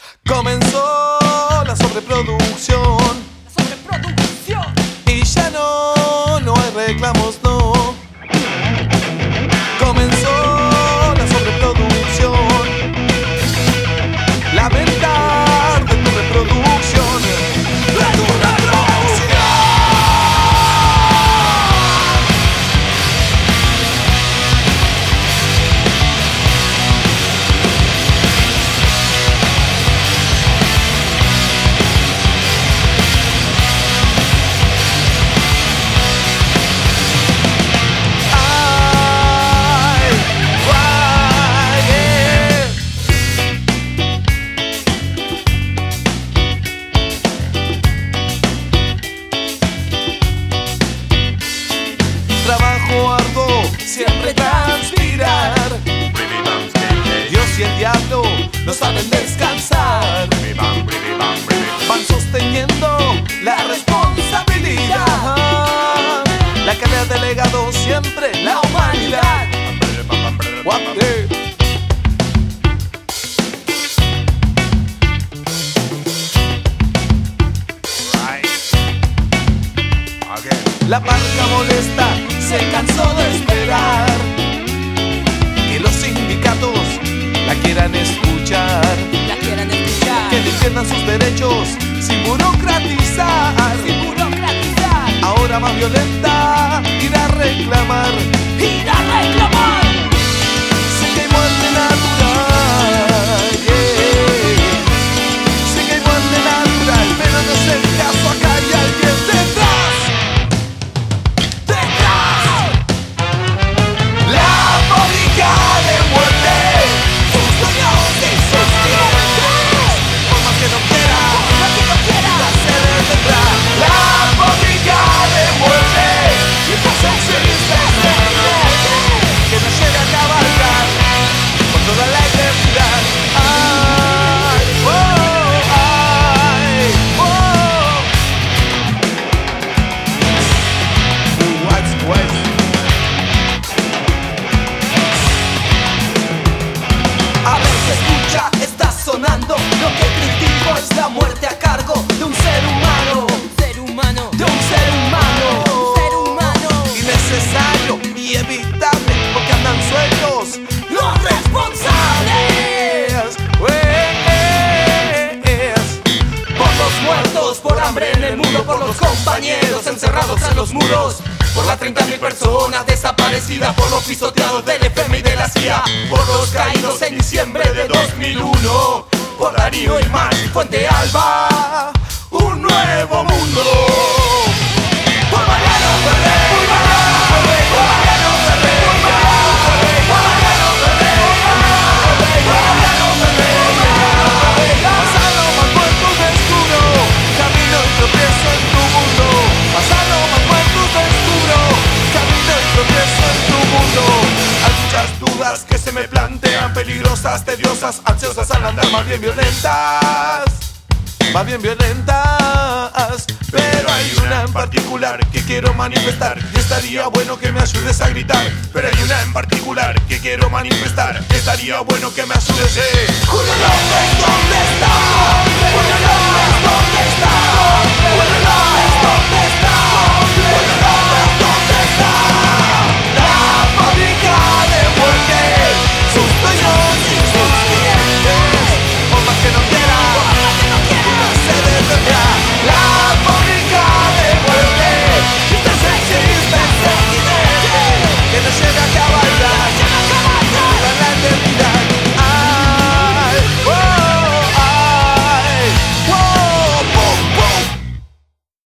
Comenzó la sobreproducción. La sobreproducción. Y ya no hay reclamos, no. Comenzó la sobreproducción. Lamentar de tu reproducción. De tu reproducción. Trabajo arduo, siempre transpirar. Dios y el diablo no saben descansar. Van sosteniendo la responsabilidad. La que ha delegado siempre la humanidad. La parca molesta se cansó de esperar que los sindicatos la quieran escuchar, que defiendan sus derechos sin burocratizar. Ahora más violenta, ir a reclamar. Se quemó el natural, yeah. Se quemó el natural, pero no es el caso, acá hay alguien detrás. Lo que critico es la muerte a cargo de un ser humano. Innecesario y evitable, porque andan sueltos los responsables. Por los muertos, por hambre en el mundo, por los compañeros encerrados en los muros, por las 30.000 personas desaparecidas, por los pisoteados del FM y de la CIA, por los caídos en diciembre de 2001, por Darío y Mar y Fuente Alba, un nuevo mundo. Por Mariano Ferrer, por Mariano Ferrer, por Mariano Ferrer, por Mariano Ferrer, por Mariano Ferrer, por Mariano Ferrer. Pasalo más puertos descubro, camino y tropiezo en tu mundo. Pasalo más puertos descubro, camino y tropiezo en tu mundo. Hay muchas dudas que se me plantean, peligrosas, tediosas, ansiosas al andar, más bien violentas. Pero hay una en particular que quiero manifestar, y estaría bueno que me ayudes a gritar. Pero hay una en particular que quiero manifestar, estaría bueno que me ayudes. Julio López.